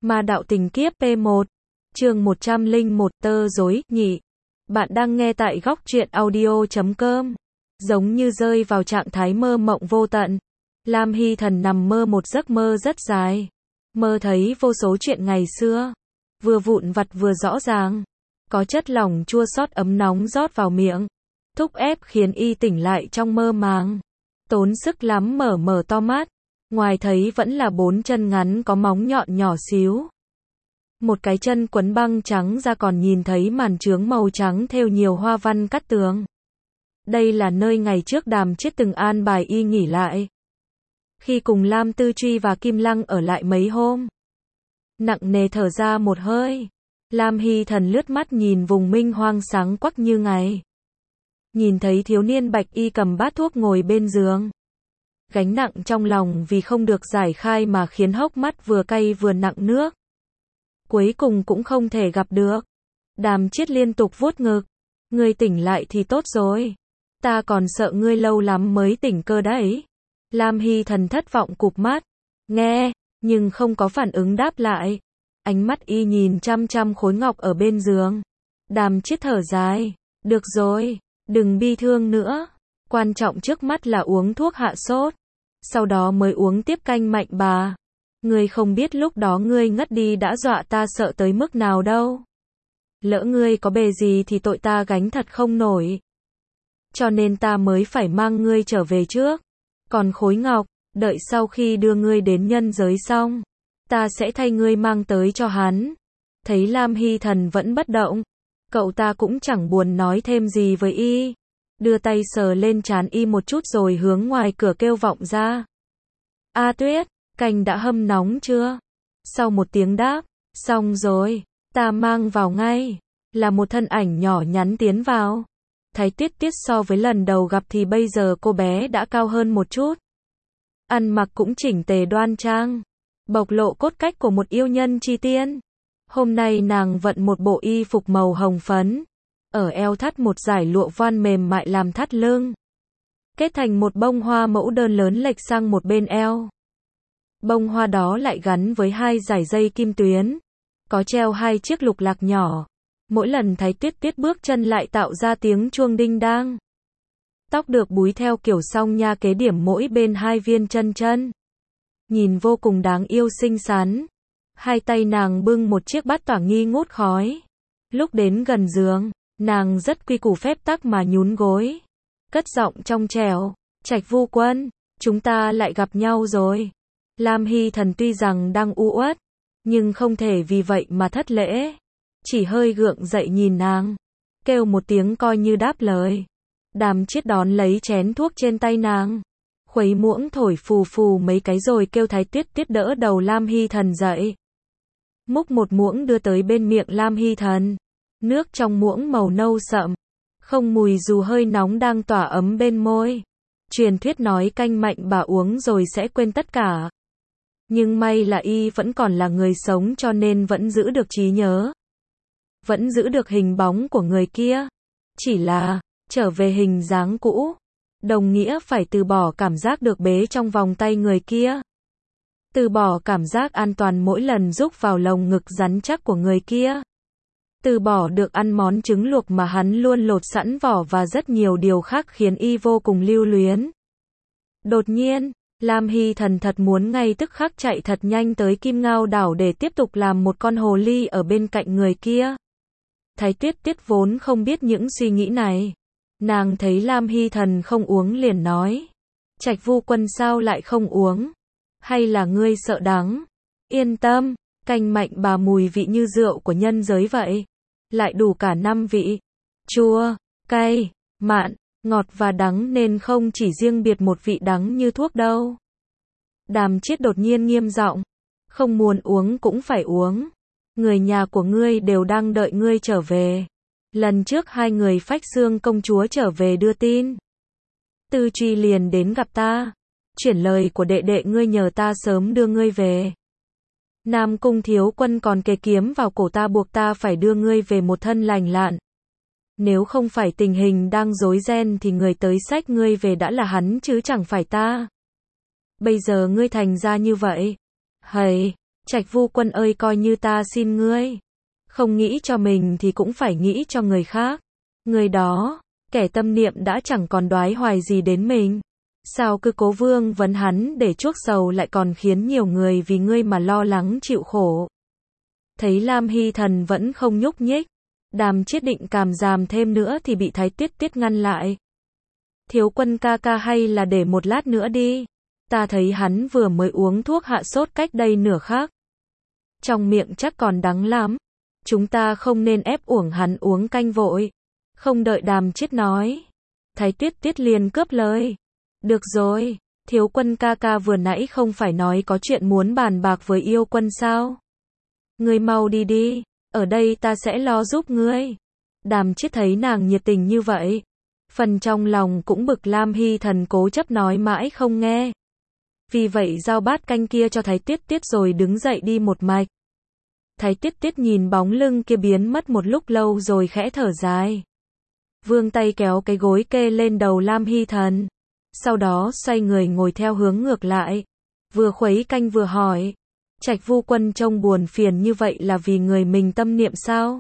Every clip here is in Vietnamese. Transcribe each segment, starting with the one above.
Ma đạo tình kiếp P1, chương 101 tơ rối, nhị. Bạn đang nghe tại góc truyện audio.com. Giống như rơi vào trạng thái mơ mộng vô tận. Lam Hy Thần nằm mơ một giấc mơ rất dài. Mơ thấy vô số chuyện ngày xưa. Vừa vụn vặt vừa rõ ràng. Có chất lỏng chua xót ấm nóng rót vào miệng. Thúc ép khiến y tỉnh lại trong mơ màng. Tốn sức lắm mở to mắt. Ngoài thấy vẫn là 4 chân ngắn có móng nhọn nhỏ xíu. Một cái chân quấn băng trắng ra còn nhìn thấy màn trướng màu trắng thêu nhiều hoa văn cắt tường. Đây là nơi ngày trước Đàm Chiết từng an bài y nghỉ lại. Khi cùng Lam Tư Truy và Kim Lăng ở lại mấy hôm. Nặng nề thở ra một hơi. Lam Hy Thần lướt mắt nhìn vùng minh hoang sáng quắc như ngày. Nhìn thấy thiếu niên bạch y cầm bát thuốc ngồi bên giường. Gánh nặng trong lòng vì không được giải khai mà khiến hốc mắt vừa cay vừa nặng nước. Cuối cùng cũng không thể gặp được. Đàm Chiết liên tục vuốt ngực. Ngươi tỉnh lại thì tốt rồi. Ta còn sợ ngươi lâu lắm mới tỉnh cơ đấy. Lam Hy Thần thất vọng cụp mắt. Nghe, nhưng không có phản ứng đáp lại. Ánh mắt y nhìn chăm chăm khối ngọc ở bên giường. Đàm Chiết thở dài. Được rồi, đừng bi thương nữa. Quan trọng trước mắt là uống thuốc hạ sốt. Sau đó mới uống tiếp canh mạnh bà. Ngươi không biết lúc đó ngươi ngất đi đã dọa ta sợ tới mức nào đâu. Lỡ ngươi có bề gì thì tội ta gánh thật không nổi. Cho nên ta mới phải mang ngươi trở về trước. Còn khối ngọc, đợi sau khi đưa ngươi đến nhân giới xong, ta sẽ thay ngươi mang tới cho hắn. Thấy Lam Hy Thần vẫn bất động, cậu ta cũng chẳng buồn nói thêm gì với y. Đưa tay sờ lên trán y một chút rồi hướng ngoài cửa kêu vọng ra. A Tuyết, canh đã hâm nóng chưa? Sau một tiếng đáp, xong rồi, ta mang vào ngay. Là một thân ảnh nhỏ nhắn tiến vào. Thái Tuyết Tuyết so với lần đầu gặp thì bây giờ cô bé đã cao hơn một chút. Ăn mặc cũng chỉnh tề đoan trang. Bộc lộ cốt cách của một yêu nhân chi tiên. Hôm nay nàng vận một bộ y phục màu hồng phấn. Ở eo thắt một dải lụa voan mềm mại làm thắt lưng. Kết thành một bông hoa mẫu đơn lớn lệch sang một bên eo. Bông hoa đó lại gắn với 2 dải dây kim tuyến. Có treo 2 chiếc lục lạc nhỏ. Mỗi lần Thái Tuyết Tuyết bước chân lại tạo ra tiếng chuông đinh đang. Tóc được búi theo kiểu song nha kế điểm mỗi bên 2 viên chân. Nhìn vô cùng đáng yêu xinh xắn. 2 tay nàng bưng một chiếc bát tỏa nghi ngút khói. Lúc đến gần giường, nàng rất quy củ phép tắc mà nhún gối. Cất giọng trong trẻo, Trạch Vu Quân, chúng ta lại gặp nhau rồi. Lam Hy Thần tuy rằng đang u uất, nhưng không thể vì vậy mà thất lễ. Chỉ hơi gượng dậy nhìn nàng, kêu một tiếng coi như đáp lời. Đàm Chiết đón lấy chén thuốc trên tay nàng, khuấy muỗng thổi phù phù mấy cái rồi kêu Thái Tuyết Tuyết đỡ đầu Lam Hy Thần dậy. Múc một muỗng đưa tới bên miệng Lam Hy Thần. Nước trong muỗng màu nâu sậm, không mùi dù hơi nóng đang tỏa ấm bên môi. Truyền thuyết nói canh mạnh bà uống rồi sẽ quên tất cả. Nhưng may là y vẫn còn là người sống cho nên vẫn giữ được trí nhớ. Vẫn giữ được hình bóng của người kia. Chỉ là, trở về hình dáng cũ. Đồng nghĩa phải từ bỏ cảm giác được bế trong vòng tay người kia. Từ bỏ cảm giác an toàn mỗi lần rúc vào lồng ngực rắn chắc của người kia. Từ bỏ được ăn món trứng luộc mà hắn luôn lột sẵn vỏ và rất nhiều điều khác khiến y vô cùng lưu luyến. Đột nhiên, Lam Hy Thần thật muốn ngay tức khắc chạy thật nhanh tới Kim Ngao đảo để tiếp tục làm một con hồ ly ở bên cạnh người kia. Thái Tuyết Tuyết vốn không biết những suy nghĩ này. Nàng thấy Lam Hy Thần không uống liền nói. Trạch Vu Quân sao lại không uống? Hay là ngươi sợ đắng? Yên tâm, canh mạnh bà mùi vị như rượu của nhân giới vậy. Lại đủ cả 5 vị. Chua, cay, mặn, ngọt và đắng nên không chỉ riêng biệt một vị đắng như thuốc đâu. Đàm Chiết đột nhiên nghiêm giọng. Không muốn uống cũng phải uống. Người nhà của ngươi đều đang đợi ngươi trở về. Lần trước 2 người Phách Xương công chúa trở về đưa tin. Tư Truy liền đến gặp ta. Chuyển lời của đệ đệ ngươi nhờ ta sớm đưa ngươi về. Nam Cung thiếu quân còn kề kiếm vào cổ ta buộc ta phải đưa ngươi về một thân lành lặn. Nếu không phải tình hình đang rối ren thì người tới xách ngươi về đã là hắn chứ chẳng phải ta. Bây giờ ngươi thành ra như vậy. Hầy, Trạch Vu Quân ơi, coi như ta xin ngươi. Không nghĩ cho mình thì cũng phải nghĩ cho người khác. Người đó, kẻ tâm niệm đã chẳng còn đoái hoài gì đến mình. Sao cứ cố vương vấn hắn để chuốc sầu, lại còn khiến nhiều người vì ngươi mà lo lắng chịu khổ. Thấy Lam Hy Thần vẫn không nhúc nhích, Đàm Chiết định càm ràm thêm nữa thì bị Thái Tuyết Tuyết ngăn lại. Thiếu Quân ca ca, hay là để một lát nữa đi. Ta thấy hắn vừa mới uống thuốc hạ sốt cách đây nửa khắc. Trong miệng chắc còn đắng lắm. Chúng ta không nên ép uổng hắn uống canh vội. Không đợi Đàm Chiết nói, Thái Tuyết Tuyết liền cướp lời. Được rồi, Thiếu Quân ca ca vừa nãy không phải nói có chuyện muốn bàn bạc với Yêu Quân sao? Ngươi mau đi đi, ở đây ta sẽ lo giúp ngươi. Đàm Chiết thấy nàng nhiệt tình như vậy, phần trong lòng cũng bực Lam Hy Thần cố chấp nói mãi không nghe. Vì vậy giao bát canh kia cho Thái Tuyết Tuyết rồi đứng dậy đi một mạch. Thái Tuyết Tuyết nhìn bóng lưng kia biến mất một lúc lâu rồi khẽ thở dài. Vươn tay kéo cái gối kê lên đầu Lam Hy Thần. Sau đó xoay người ngồi theo hướng ngược lại. Vừa khuấy canh vừa hỏi. Trạch Vu Quân trông buồn phiền như vậy là vì người mình tâm niệm sao?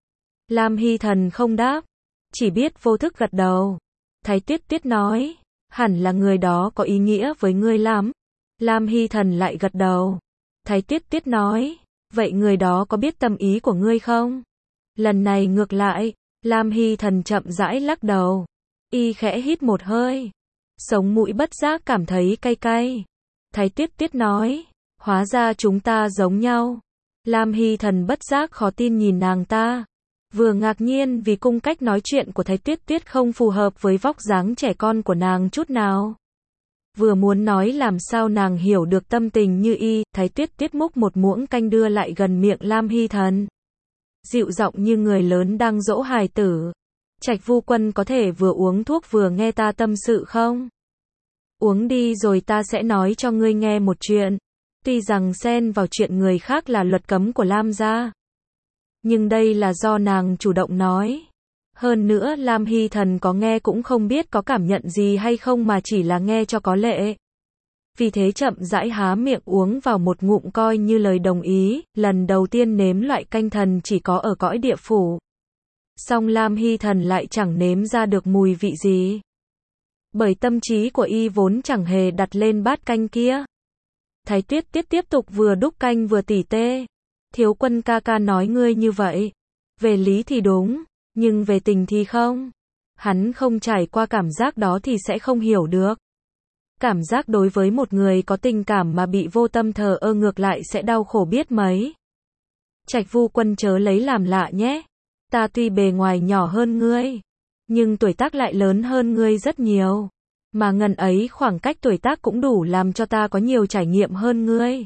Lam Hy Thần không đáp, chỉ biết vô thức gật đầu. Thái Tuyết Tuyết nói, hẳn là người đó có ý nghĩa với ngươi lắm. Lam Hy Thần lại gật đầu. Thái Tuyết Tuyết nói, vậy người đó có biết tâm ý của ngươi không? Lần này ngược lại, Lam Hy Thần chậm rãi lắc đầu. Y khẽ hít một hơi. Sống mũi bất giác cảm thấy cay cay. Thái Tuyết Tuyết nói, hóa ra chúng ta giống nhau. Lam Hy Thần bất giác khó tin nhìn nàng ta. Vừa ngạc nhiên vì cung cách nói chuyện của Thái Tuyết Tuyết không phù hợp với vóc dáng trẻ con của nàng chút nào. Vừa muốn nói làm sao nàng hiểu được tâm tình như y, Thái Tuyết Tuyết múc một muỗng canh đưa lại gần miệng Lam Hy Thần. Dịu giọng như người lớn đang dỗ hài tử. Trạch Vu Quân có thể vừa uống thuốc vừa nghe ta tâm sự không? Uống đi rồi ta sẽ nói cho ngươi nghe một chuyện. Tuy rằng xen vào chuyện người khác là luật cấm của Lam gia, nhưng đây là do nàng chủ động nói. Hơn nữa Lam Hy Thần có nghe cũng không biết có cảm nhận gì hay không mà chỉ là nghe cho có lệ. Vì thế chậm rãi há miệng uống vào một ngụm coi như lời đồng ý, lần đầu tiên nếm loại canh thần chỉ có ở cõi địa phủ. Song Lam Hy Thần lại chẳng nếm ra được mùi vị gì. Bởi tâm trí của y vốn chẳng hề đặt lên bát canh kia. Thái Tuyết Tuyết tiếp tục vừa đúc canh vừa tỉ tê. Thiếu Quân ca ca nói ngươi như vậy. Về lý thì đúng, nhưng về tình thì không. Hắn không trải qua cảm giác đó thì sẽ không hiểu được. Cảm giác đối với một người có tình cảm mà bị vô tâm thờ ơ ngược lại sẽ đau khổ biết mấy. Trạch Vu Quân chớ lấy làm lạ nhé. Ta tuy bề ngoài nhỏ hơn ngươi, nhưng tuổi tác lại lớn hơn ngươi rất nhiều. Mà ngần ấy khoảng cách tuổi tác cũng đủ làm cho ta có nhiều trải nghiệm hơn ngươi.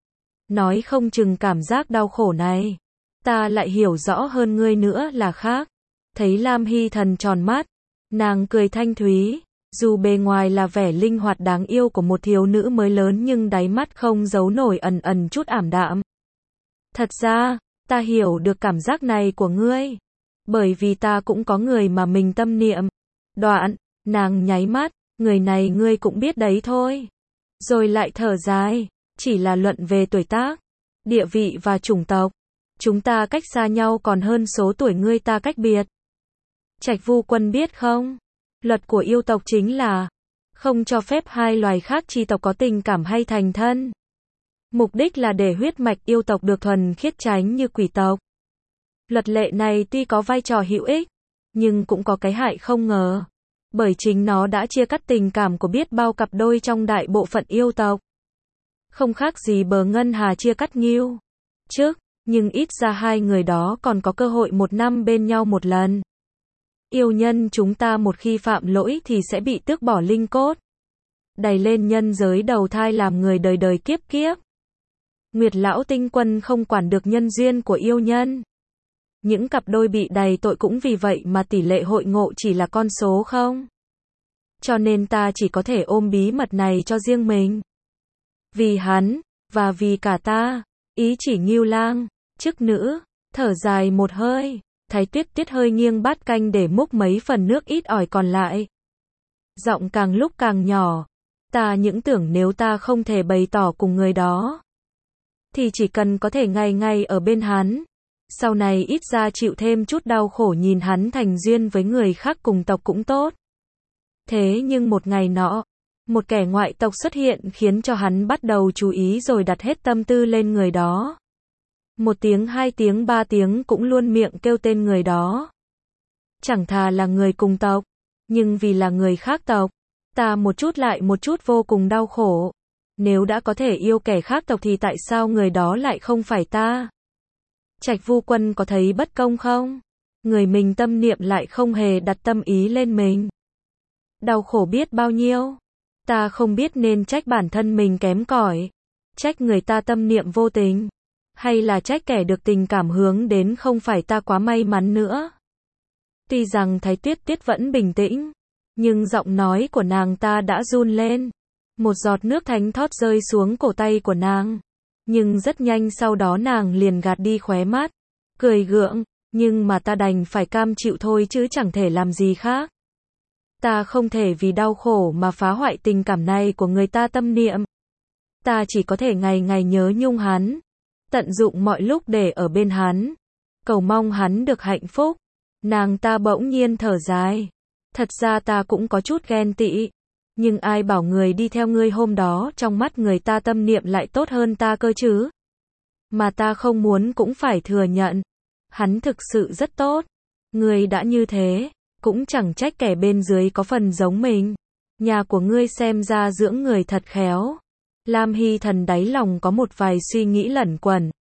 Nói không chừng cảm giác đau khổ này, ta lại hiểu rõ hơn ngươi nữa là khác. Thấy Lam Hy Thần tròn mắt, nàng cười thanh thúy. Dù bề ngoài là vẻ linh hoạt đáng yêu của một thiếu nữ mới lớn nhưng đáy mắt không giấu nổi ẩn ẩn chút ảm đạm. Thật ra, ta hiểu được cảm giác này của ngươi. Bởi vì ta cũng có người mà mình tâm niệm. Đoạn, nàng nháy mắt, người này ngươi cũng biết đấy thôi. Rồi lại thở dài, chỉ là luận về tuổi tác, địa vị và chủng tộc. Chúng ta cách xa nhau còn hơn số tuổi ngươi ta cách biệt. Trạch Vu Quân biết không? Luật của yêu tộc chính là không cho phép hai loài khác chi tộc có tình cảm hay thành thân. Mục đích là để huyết mạch yêu tộc được thuần khiết tránh như quỷ tộc. Luật lệ này tuy có vai trò hữu ích, nhưng cũng có cái hại không ngờ. Bởi chính nó đã chia cắt tình cảm của biết bao cặp đôi trong đại bộ phận yêu tộc. Không khác gì bờ ngân hà chia cắt ngưu trước, nhưng ít ra hai người đó còn có cơ hội một năm bên nhau một lần. Yêu nhân chúng ta một khi phạm lỗi thì sẽ bị tước bỏ linh cốt, đày lên nhân giới đầu thai làm người đời đời kiếp kiếp. Nguyệt Lão Tinh Quân không quản được nhân duyên của yêu nhân. Những cặp đôi bị đày tội cũng vì vậy mà tỷ lệ hội ngộ chỉ là con số không. Cho nên ta chỉ có thể ôm bí mật này cho riêng mình. Vì hắn, và vì cả ta, ý chỉ Ngưu Lang, chức nữ, thở dài một hơi. Thái Tuyết Tuyết hơi nghiêng bát canh để múc mấy phần nước ít ỏi còn lại. Giọng càng lúc càng nhỏ. Ta những tưởng nếu ta không thể bày tỏ cùng người đó, thì chỉ cần có thể ngày ngày ở bên hắn. Sau này ít ra chịu thêm chút đau khổ nhìn hắn thành duyên với người khác cùng tộc cũng tốt. Thế nhưng một ngày nọ, một kẻ ngoại tộc xuất hiện khiến cho hắn bắt đầu chú ý rồi đặt hết tâm tư lên người đó. 1 tiếng, 2 tiếng, 3 tiếng cũng luôn miệng kêu tên người đó. Chẳng thà là người cùng tộc, nhưng vì là người khác tộc, ta một chút lại một chút vô cùng đau khổ. Nếu đã có thể yêu kẻ khác tộc thì tại sao người đó lại không phải ta? Trạch Vu Quân có thấy bất công không? Người mình tâm niệm lại không hề đặt tâm ý lên mình. Đau khổ biết bao nhiêu. Ta không biết nên trách bản thân mình kém cỏi, trách người ta tâm niệm vô tình, hay là trách kẻ được tình cảm hướng đến không phải ta quá may mắn nữa. Tuy rằng Thái Tuyết Tuyết vẫn bình tĩnh, nhưng giọng nói của nàng ta đã run lên. Một giọt nước thánh thót rơi xuống cổ tay của nàng. Nhưng rất nhanh sau đó nàng liền gạt đi khóe mắt, cười gượng, nhưng mà ta đành phải cam chịu thôi chứ chẳng thể làm gì khác. Ta không thể vì đau khổ mà phá hoại tình cảm này của người ta tâm niệm. Ta chỉ có thể ngày ngày nhớ nhung hắn, tận dụng mọi lúc để ở bên hắn, cầu mong hắn được hạnh phúc. Nàng ta bỗng nhiên thở dài. Thật ra ta cũng có chút ghen tị. Nhưng ai bảo người đi theo ngươi hôm đó trong mắt người ta tâm niệm lại tốt hơn ta cơ chứ. Mà ta không muốn cũng phải thừa nhận. Hắn thực sự rất tốt. Ngươi đã như thế, cũng chẳng trách kẻ bên dưới có phần giống mình. Nhà của ngươi xem ra dưỡng người thật khéo. Lam Hy Thần đáy lòng có một vài suy nghĩ lẩn quẩn.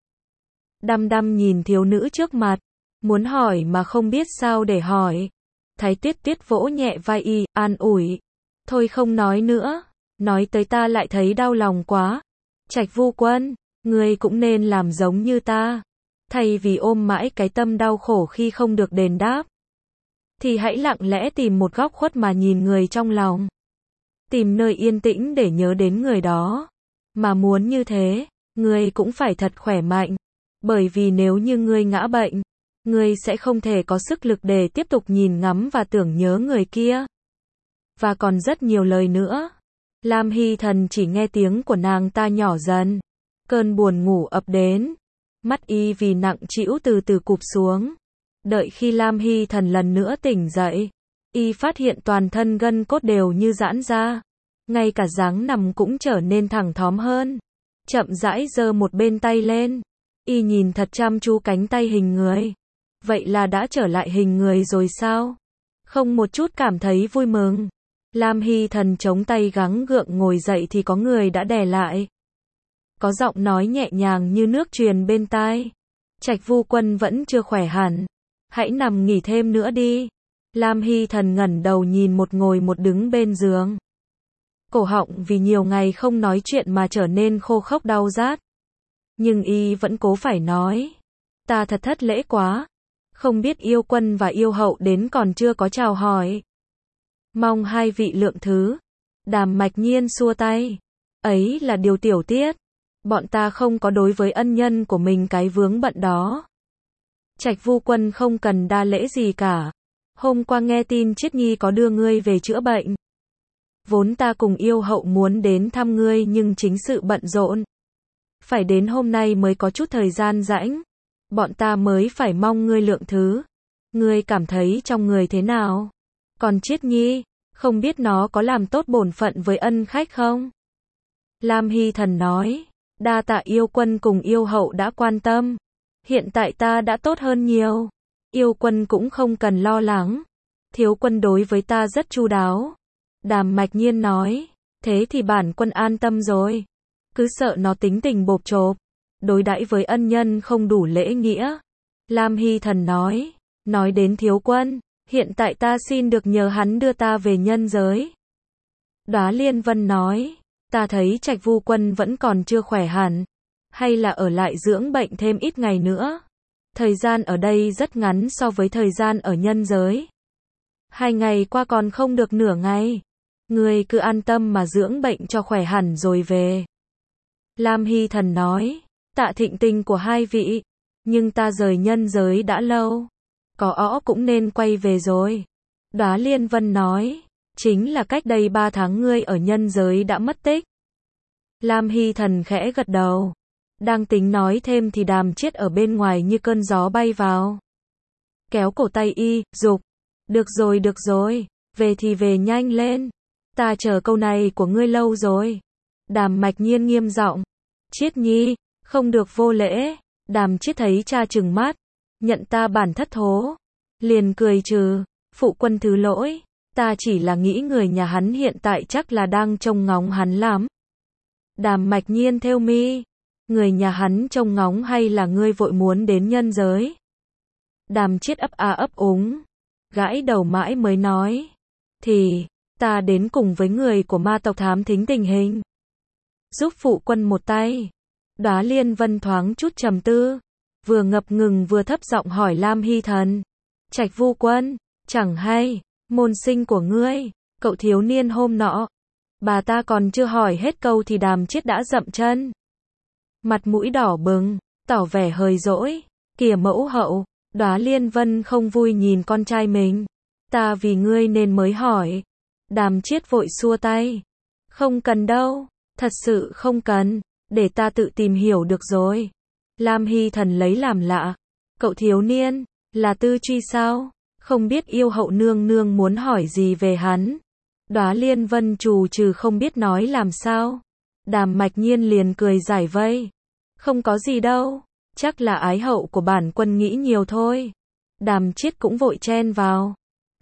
Đăm đăm nhìn thiếu nữ trước mặt, muốn hỏi mà không biết sao để hỏi. Thái Tuyết Tuyết vỗ nhẹ vai y, an ủi. Thôi không nói nữa, nói tới ta lại thấy đau lòng quá. Trạch Vu Quân, ngươi cũng nên làm giống như ta. Thay vì ôm mãi cái tâm đau khổ khi không được đền đáp, thì hãy lặng lẽ tìm một góc khuất mà nhìn người trong lòng. Tìm nơi yên tĩnh để nhớ đến người đó. Mà muốn như thế, ngươi cũng phải thật khỏe mạnh. Bởi vì nếu như ngươi ngã bệnh, ngươi sẽ không thể có sức lực để tiếp tục nhìn ngắm và tưởng nhớ người kia. Và còn rất nhiều lời nữa. Lam Hy Thần chỉ nghe tiếng của nàng ta nhỏ dần. Cơn buồn ngủ ập đến. Mắt y vì nặng trĩu từ từ cụp xuống. Đợi khi Lam Hy Thần lần nữa tỉnh dậy, y phát hiện toàn thân gân cốt đều như giãn ra. Ngay cả dáng nằm cũng trở nên thẳng thóm hơn. Chậm rãi giơ một bên tay lên. Y nhìn thật chăm chú cánh tay hình người. Vậy là đã trở lại hình người rồi sao? Không một chút cảm thấy vui mừng. Lam Hy Thần chống tay gắng gượng ngồi dậy thì có người đã đè lại. Có giọng nói nhẹ nhàng như nước truyền bên tai. Trạch Vu Quân vẫn chưa khỏe hẳn. Hãy nằm nghỉ thêm nữa đi. Lam Hy Thần ngẩng đầu nhìn một ngồi một đứng bên giường. Cổ họng vì nhiều ngày không nói chuyện mà trở nên khô khốc đau rát. Nhưng y vẫn cố phải nói. Ta thật thất lễ quá. Không biết yêu quân và yêu hậu đến còn chưa có chào hỏi. Mong hai vị lượng thứ. Đàm Mạch Nhiên xua tay. Ấy là điều tiểu tiết. Bọn ta không có đối với ân nhân của mình cái vướng bận đó. Trạch Vu Quân không cần đa lễ gì cả. Hôm qua nghe tin Chiết Nhi có đưa ngươi về chữa bệnh. Vốn ta cùng yêu hậu muốn đến thăm ngươi nhưng chính sự bận rộn. Phải đến hôm nay mới có chút thời gian rãnh. Bọn ta mới phải mong ngươi lượng thứ. Ngươi cảm thấy trong người thế nào? Còn Chiết Nhi, không biết nó có làm tốt bổn phận với ân khách không? Lam Hy Thần nói, đa tạ yêu quân cùng yêu hậu đã quan tâm. Hiện tại ta đã tốt hơn nhiều. Yêu quân cũng không cần lo lắng. Thiếu quân đối với ta rất chu đáo. Đàm Mạch Nhiên nói, thế thì bản quân an tâm rồi. Cứ sợ nó tính tình bộp chộp, đối đãi với ân nhân không đủ lễ nghĩa. Lam Hy Thần nói đến thiếu quân, hiện tại ta xin được nhờ hắn đưa ta về nhân giới. Đóa Liên Vân nói, ta thấy Trạch Vu Quân vẫn còn chưa khỏe hẳn, hay là ở lại dưỡng bệnh thêm ít ngày nữa. Thời gian ở đây rất ngắn so với thời gian ở nhân giới. 2 ngày qua còn không được nửa ngày. Ngươi cứ an tâm mà dưỡng bệnh cho khỏe hẳn rồi về. Lam Hy Thần nói, tạ thịnh tình của hai vị, nhưng ta rời nhân giới đã lâu. Có cũng nên quay về rồi. Đóa Liên Vân nói, chính là cách đây 3 tháng ngươi ở nhân giới đã mất tích. Lam Hy Thần khẽ gật đầu. Đang tính nói thêm thì Đàm Chiết ở bên ngoài như cơn gió bay vào. Kéo cổ tay y, giục. Được rồi, về thì về nhanh lên. Ta chờ câu này của ngươi lâu rồi. Đàm Mạch Nhiên nghiêm giọng. Chiết nhi, không được vô lễ. Đàm Chiết thấy cha trừng mắt, nhận ta bản thất thố. Liền cười trừ, phụ quân thứ lỗi. Ta chỉ là nghĩ người nhà hắn hiện tại chắc là đang trông ngóng hắn lắm. Đàm Mạch Nhiên thêu mi. Người nhà hắn trông ngóng hay là ngươi vội muốn đến nhân giới? Đàm Chiết ấp a ấp úng. Gãi đầu mãi mới nói. Thì, ta đến cùng với người của ma tộc thám thính tình hình. Giúp phụ quân một tay. Đóa Liên Vân thoáng chút trầm tư. Vừa ngập ngừng vừa thấp giọng hỏi Lam Hy Thần. Trạch Vu Quân, chẳng hay, môn sinh của ngươi, cậu thiếu niên hôm nọ. Bà ta còn chưa hỏi hết câu thì Đàm Chiết đã dậm chân. Mặt mũi đỏ bừng, tỏ vẻ hờn dỗi. Kìa mẫu hậu, Đóa Liên Vân không vui nhìn con trai mình. Ta vì ngươi nên mới hỏi. Đàm Chiết vội xua tay. Không cần đâu, thật sự không cần, để ta tự tìm hiểu được rồi. Lam Hy Thần lấy làm lạ. Cậu thiếu niên, là tư truy sao? Không biết yêu hậu nương nương muốn hỏi gì về hắn. Đóa Liên Vân trù trừ không biết nói làm sao. Đàm Mạch Nhiên liền cười giải vây. Không có gì đâu, chắc là ái hậu của bản quân nghĩ nhiều thôi. Đàm Chiết cũng vội chen vào.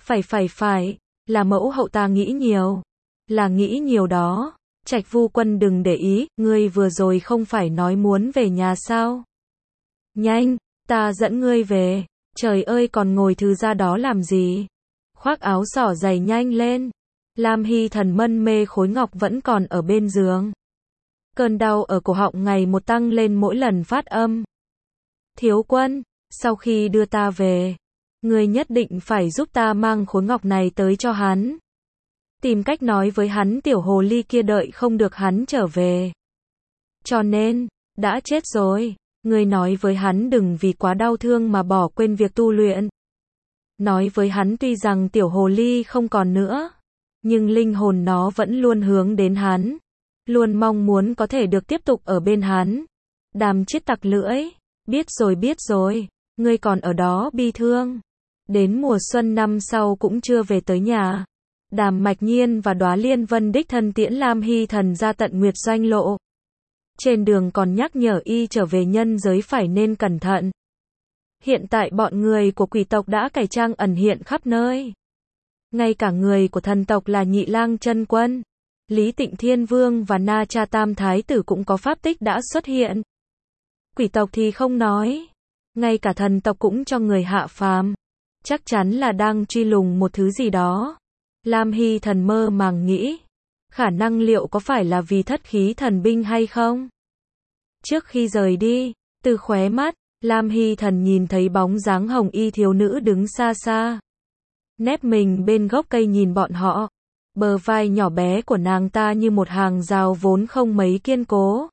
Phải, là mẫu hậu ta nghĩ nhiều. Là nghĩ nhiều đó. Trạch Vu Quân đừng để ý, ngươi vừa rồi không phải nói muốn về nhà sao? Nhanh, ta dẫn ngươi về. Trời ơi còn ngồi thư ra đó làm gì? Khoác áo xỏ giày nhanh lên. Lam Hy Thần mân mê khối ngọc vẫn còn ở bên giường. Cơn đau ở cổ họng ngày một tăng lên mỗi lần phát âm. Thiếu quân, sau khi đưa ta về, ngươi nhất định phải giúp ta mang khối ngọc này tới cho hắn. Tìm cách nói với hắn tiểu hồ ly kia đợi không được hắn trở về. Cho nên, đã chết rồi, ngươi nói với hắn đừng vì quá đau thương mà bỏ quên việc tu luyện. Nói với hắn tuy rằng tiểu hồ ly không còn nữa, nhưng linh hồn nó vẫn luôn hướng đến hắn. Luôn mong muốn có thể được tiếp tục ở bên hắn. Đàm Chiết tặc lưỡi. Biết rồi, ngươi còn ở đó bi thương. Đến mùa xuân năm sau cũng chưa về tới nhà. Đàm Mạch Nhiên và Đóa Liên Vân đích thân tiễn Lam Hy Thần ra tận Nguyệt Doanh lộ. Trên đường còn nhắc nhở y trở về nhân giới phải nên cẩn thận. Hiện tại bọn người của quỷ tộc đã cải trang ẩn hiện khắp nơi. Ngay cả người của thần tộc là Nhị Lang Chân Quân, Lý Tịnh Thiên Vương và Na Cha Tam Thái Tử cũng có pháp tích đã xuất hiện. Quỷ tộc thì không nói. Ngay cả thần tộc cũng cho người hạ phàm. Chắc chắn là đang truy lùng một thứ gì đó. Lam Hy Thần mơ màng nghĩ. Khả năng liệu có phải là vì thất khí thần binh hay không? Trước khi rời đi, từ khóe mắt, Lam Hy Thần nhìn thấy bóng dáng hồng y thiếu nữ đứng xa xa. Nép mình bên gốc cây nhìn bọn họ. Bờ vai nhỏ bé của nàng ta như một hàng rào vốn không mấy kiên cố.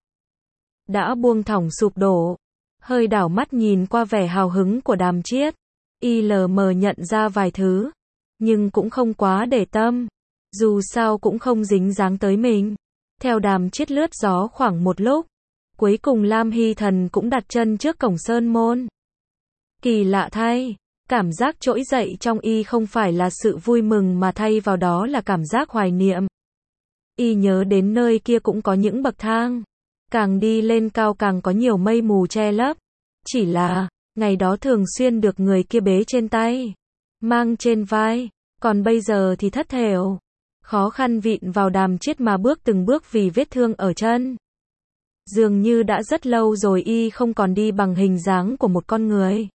Đã buông thõng sụp đổ. Hơi đảo mắt nhìn qua vẻ hào hứng của Đàm Chiết. Y lờ mờ nhận ra vài thứ. Nhưng cũng không quá để tâm. Dù sao cũng không dính dáng tới mình. Theo Đàm Chiết lướt gió khoảng một lúc. Cuối cùng Lam Hy Thần cũng đặt chân trước cổng sơn môn. Kỳ lạ thay. Cảm giác trỗi dậy trong y không phải là sự vui mừng mà thay vào đó là cảm giác hoài niệm. Y nhớ đến nơi kia cũng có những bậc thang. Càng đi lên cao càng có nhiều mây mù che lấp. Chỉ là, ngày đó thường xuyên được người kia bế trên tay, mang trên vai, còn bây giờ thì thất thểu. Khó khăn vịn vào Đàm Chiết mà bước từng bước vì vết thương ở chân. Dường như đã rất lâu rồi y không còn đi bằng hình dáng của một con người.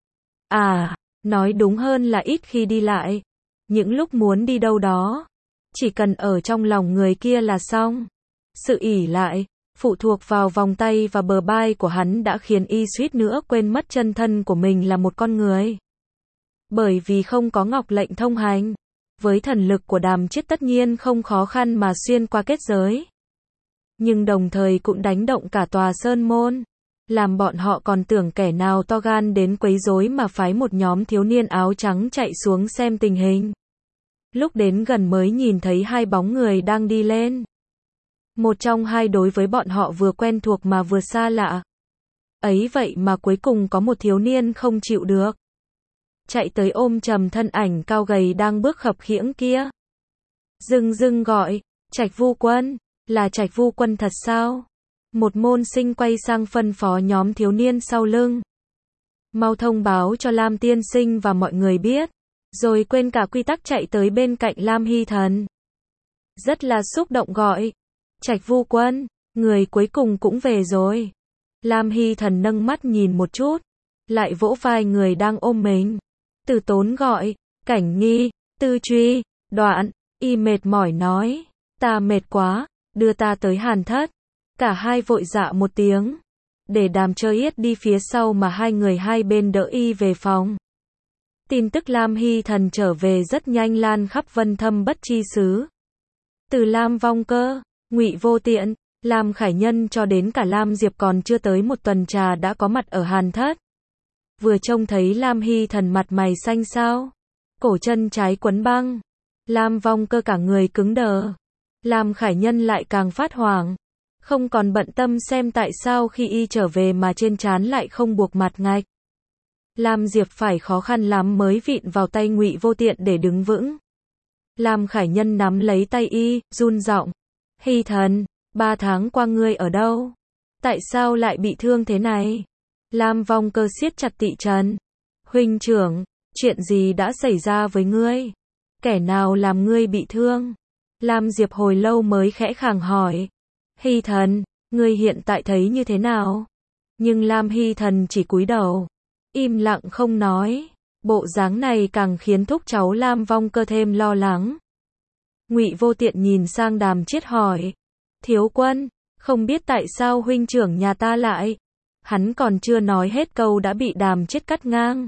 Nói đúng hơn là ít khi đi lại. Những lúc muốn đi đâu đó, chỉ cần ở trong lòng người kia là xong. Sự ỷ lại, phụ thuộc vào vòng tay và bờ vai của hắn đã khiến y suýt nữa quên mất chân thân của mình là một con người. Bởi vì không có ngọc lệnh thông hành, với thần lực của Đàm Chiết tất nhiên không khó khăn mà xuyên qua kết giới. Nhưng đồng thời cũng đánh động cả tòa sơn môn. Làm bọn họ còn tưởng kẻ nào to gan đến quấy rối mà phái một nhóm thiếu niên áo trắng chạy xuống xem tình hình. Lúc đến gần mới nhìn thấy hai bóng người đang đi lên. Một trong hai đối với bọn họ vừa quen thuộc mà vừa xa lạ. Ấy vậy mà cuối cùng có một thiếu niên không chịu được. Chạy tới ôm chầm thân ảnh cao gầy đang bước khập khiễng kia. Dưng dưng gọi, Trạch Vu Quân, là Trạch Vu Quân thật sao? Một môn sinh quay sang phân phó nhóm thiếu niên sau lưng. Mau thông báo cho Lam tiên sinh và mọi người biết. Rồi quên cả quy tắc chạy tới bên cạnh Lam Hy Thần. Rất là xúc động gọi, Trạch Vu Quân, người cuối cùng cũng về rồi. Lam Hy Thần nâng mắt nhìn một chút, lại vỗ vai người đang ôm mình. Từ Tốn gọi, Cảnh Nghi, Tư Truy, Đoạn, y mệt mỏi nói, ta mệt quá, đưa ta tới Hàn Thất. Cả hai vội dạ một tiếng, để Đàm Chơi Yết đi phía sau mà hai người hai bên đỡ y về phòng. Tin tức Lam Hy Thần trở về rất nhanh lan khắp Vân Thâm Bất Chi xứ. Từ Lam Vong Cơ, Ngụy Vô Tiện, Lam Khải Nhân cho đến cả Lam Diệp còn chưa tới một tuần trà đã có mặt ở Hàn Thất. Vừa trông thấy Lam Hy Thần mặt mày xanh xao, cổ chân trái quấn băng, Lam Vong Cơ cả người cứng đờ. Lam Khải Nhân lại càng phát hoảng, không còn bận tâm xem tại sao khi y trở về mà trên trán lại không buộc mặt ngạch. Lam Diệp phải khó khăn lắm mới vịn vào tay Ngụy Vô Tiện để đứng vững. Lam Khải Nhân nắm lấy tay y, run giọng, Hy Thần, 3 tháng qua ngươi ở đâu? Tại sao lại bị thương thế này? Lam Vong Cơ siết chặt tị trần. Huynh trưởng, chuyện gì đã xảy ra với ngươi? Kẻ nào làm ngươi bị thương? Lam Diệp hồi lâu mới khẽ khàng hỏi. Hy Thần, ngươi hiện tại thấy như thế nào? Nhưng Lam Hy Thần chỉ cúi đầu, im lặng không nói. Bộ dáng này càng khiến thúc cháu Lam Vong Cơ thêm lo lắng. Ngụy Vô Tiện nhìn sang Đàm Chiết hỏi, Thiếu Quân, không biết tại sao huynh trưởng nhà ta lại... Hắn còn chưa nói hết câu đã bị Đàm Chiết cắt ngang.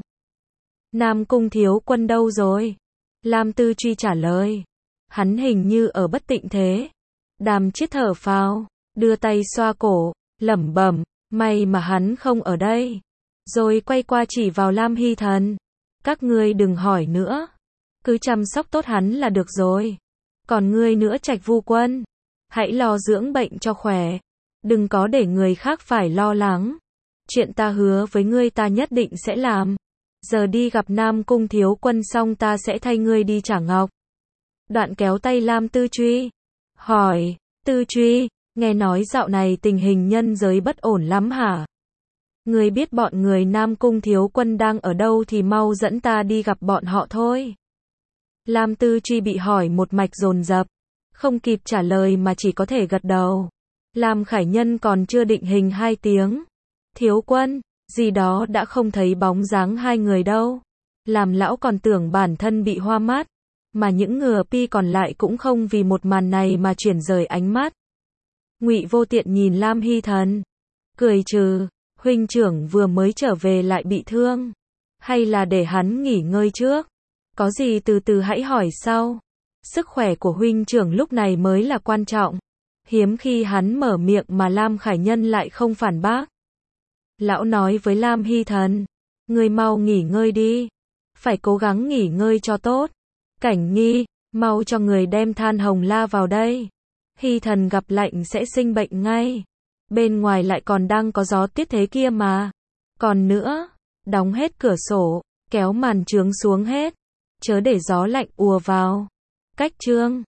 Nam Cung Thiếu Quân đâu rồi? Lam Tư Truy trả lời, hắn hình như ở bất tịnh thế. Đàm Chiết thở phào, đưa tay xoa cổ, lẩm bẩm, may mà hắn không ở đây. Rồi quay qua chỉ vào Lam Hy Thần, các ngươi đừng hỏi nữa, cứ chăm sóc tốt hắn là được rồi. Còn ngươi nữa Trạch Vu Quân, hãy lo dưỡng bệnh cho khỏe, đừng có để người khác phải lo lắng. Chuyện ta hứa với ngươi ta nhất định sẽ làm. Giờ đi gặp Nam Cung Thiếu Quân xong ta sẽ thay ngươi đi trả ngọc. Đoạn kéo tay Lam Tư Truy, hỏi, Tư Truy, nghe nói dạo này tình hình nhân giới bất ổn lắm hả? Ngươi biết bọn người Nam Cung Thiếu Quân đang ở đâu thì mau dẫn ta đi gặp bọn họ thôi. Lam Tư Truy bị hỏi một mạch dồn dập, không kịp trả lời mà chỉ có thể gật đầu. Lam Khải Nhân còn chưa định hình 2 tiếng. Thiếu Quân, gì đó đã không thấy bóng dáng hai người đâu. Làm lão còn tưởng bản thân bị hoa mắt, mà những ngừa pi còn lại cũng không vì một màn này mà chuyển rời ánh mắt. Ngụy Vô Tiện nhìn Lam Hy Thần, cười trừ, huynh trưởng vừa mới trở về lại bị thương, hay là để hắn nghỉ ngơi trước? Có gì từ từ hãy hỏi sau. Sức khỏe của huynh trưởng lúc này mới là quan trọng. Hiếm khi hắn mở miệng mà Lam Khải Nhân lại không phản bác. Lão nói với Lam Hy Thần, ngươi mau nghỉ ngơi đi, phải cố gắng nghỉ ngơi cho tốt. Cảnh Nghi, mau cho người đem than hồng la vào đây. Hy Thần gặp lạnh sẽ sinh bệnh ngay. Bên ngoài lại còn đang có gió tiết thế kia mà. Còn nữa, đóng hết cửa sổ, kéo màn chướng xuống hết, chớ để gió lạnh ùa vào. Cách chương